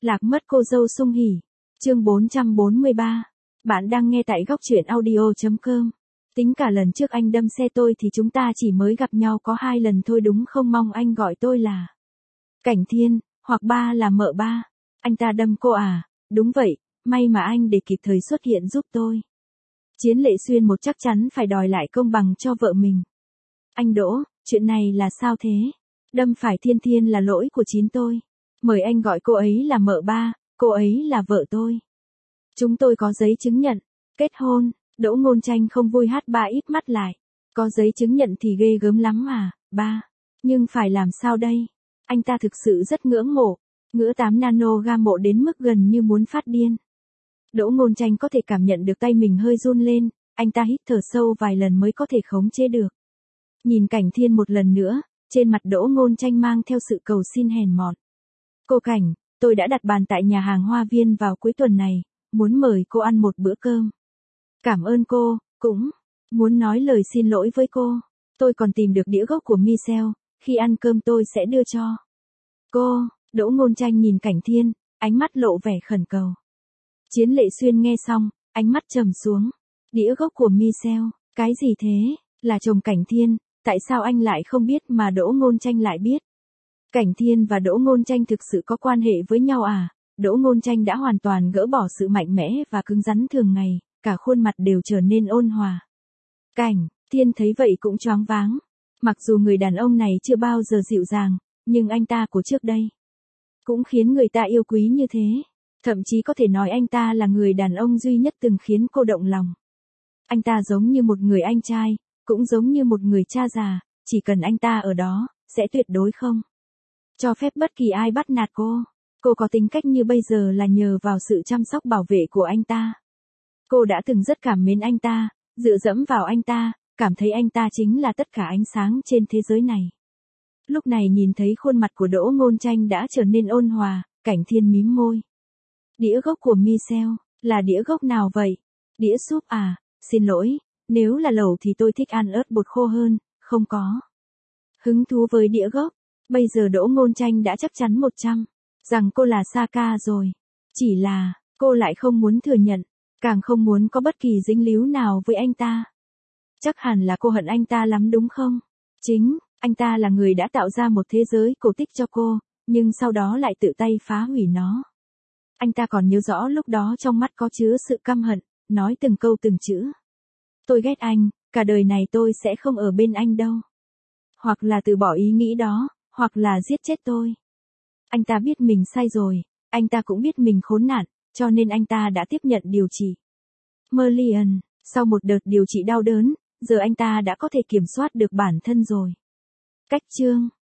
Lạc mất cô dâu Sung Hỉ. Chương 443. Bạn đang nghe tại góc truyện audio.com. Tính cả lần trước anh đâm xe tôi thì chúng ta chỉ mới gặp nhau có 2 lần thôi đúng không? Mong anh gọi tôi là Cảnh Thiên, hoặc ba là mợ ba. Anh ta đâm cô à? Đúng vậy, may mà anh để kịp thời xuất hiện giúp tôi. Chiến Lệ Xuyên một chắc chắn phải đòi lại công bằng cho vợ mình. Anh Đỗ, chuyện này là sao thế? Đâm phải Thiên Thiên là lỗi của chính tôi. Mời anh gọi cô ấy là mợ ba, cô ấy là vợ tôi. Chúng tôi có giấy chứng nhận kết hôn. Đỗ Ngôn Tranh không vui hát ba ít mắt lại. Có giấy chứng nhận thì ghê gớm lắm mà, ba. Nhưng phải làm sao đây? Anh ta thực sự rất ngưỡng mộ. Ngữ 8 nanogam mộ đến mức gần như muốn phát điên. Đỗ Ngôn Tranh có thể cảm nhận được tay mình hơi run lên. Anh ta hít thở sâu vài lần mới có thể khống chế được. Nhìn Cảnh Thiên một lần nữa, trên mặt Đỗ Ngôn Tranh mang theo sự cầu xin hèn mọn. Cô Cảnh, tôi đã đặt bàn tại nhà hàng Hoa Viên vào cuối tuần này, muốn mời cô ăn một bữa cơm. Cảm ơn cô, cũng muốn nói lời xin lỗi với cô. Tôi còn tìm được đĩa gốc của Michelle, khi ăn cơm tôi sẽ đưa cho cô. Đỗ Ngôn Tranh nhìn Cảnh Thiên, ánh mắt lộ vẻ khẩn cầu. Chiến Lệ Xuyên nghe xong, ánh mắt trầm xuống. Đĩa gốc của Michelle, cái gì thế? Là chồng Cảnh Thiên, tại sao anh lại không biết mà Đỗ Ngôn Tranh lại biết? Cảnh Thiên và Đỗ Ngôn Tranh thực sự có quan hệ với nhau à? Đỗ Ngôn Tranh đã hoàn toàn gỡ bỏ sự mạnh mẽ và cứng rắn thường ngày, cả khuôn mặt đều trở nên ôn hòa. Cảnh Thiên thấy vậy cũng choáng váng. Mặc dù người đàn ông này chưa bao giờ dịu dàng, nhưng anh ta của trước đây cũng khiến người ta yêu quý như thế. Thậm chí có thể nói anh ta là người đàn ông duy nhất từng khiến cô động lòng. Anh ta giống như một người anh trai, cũng giống như một người cha già, chỉ cần anh ta ở đó, sẽ tuyệt đối không cho phép bất kỳ ai bắt nạt cô. Cô có tính cách như bây giờ là nhờ vào sự chăm sóc bảo vệ của anh ta. Cô đã từng rất cảm mến anh ta, dựa dẫm vào anh ta, cảm thấy anh ta chính là tất cả ánh sáng trên thế giới này. Lúc này nhìn thấy khuôn mặt của Đỗ Ngôn Tranh đã trở nên ôn hòa, Cảnh Thiên mím môi. Đĩa gốc của Michelle, là đĩa gốc nào vậy? Đĩa súp à? Xin lỗi, nếu là lẩu thì tôi thích ăn ớt bột khô hơn, không có hứng thú với đĩa gốc. Bây giờ Đỗ Ngôn Tranh đã chắc chắn 100 rằng cô là Saka rồi. Chỉ là, cô lại không muốn thừa nhận, càng không muốn có bất kỳ dính líu nào với anh ta. Chắc hẳn là cô hận anh ta lắm đúng không? Chính, anh ta là người đã tạo ra một thế giới cổ tích cho cô, nhưng sau đó lại tự tay phá hủy nó. Anh ta còn nhớ rõ lúc đó trong mắt có chứa sự căm hận, nói từng câu từng chữ. Tôi ghét anh, cả đời này tôi sẽ không ở bên anh đâu. Hoặc là từ bỏ ý nghĩ đó, hoặc là giết chết tôi. Anh ta biết mình sai rồi, anh ta cũng biết mình khốn nạn, cho nên anh ta đã tiếp nhận điều trị. Merlion, sau một đợt điều trị đau đớn, giờ anh ta đã có thể kiểm soát được bản thân rồi. Cách chương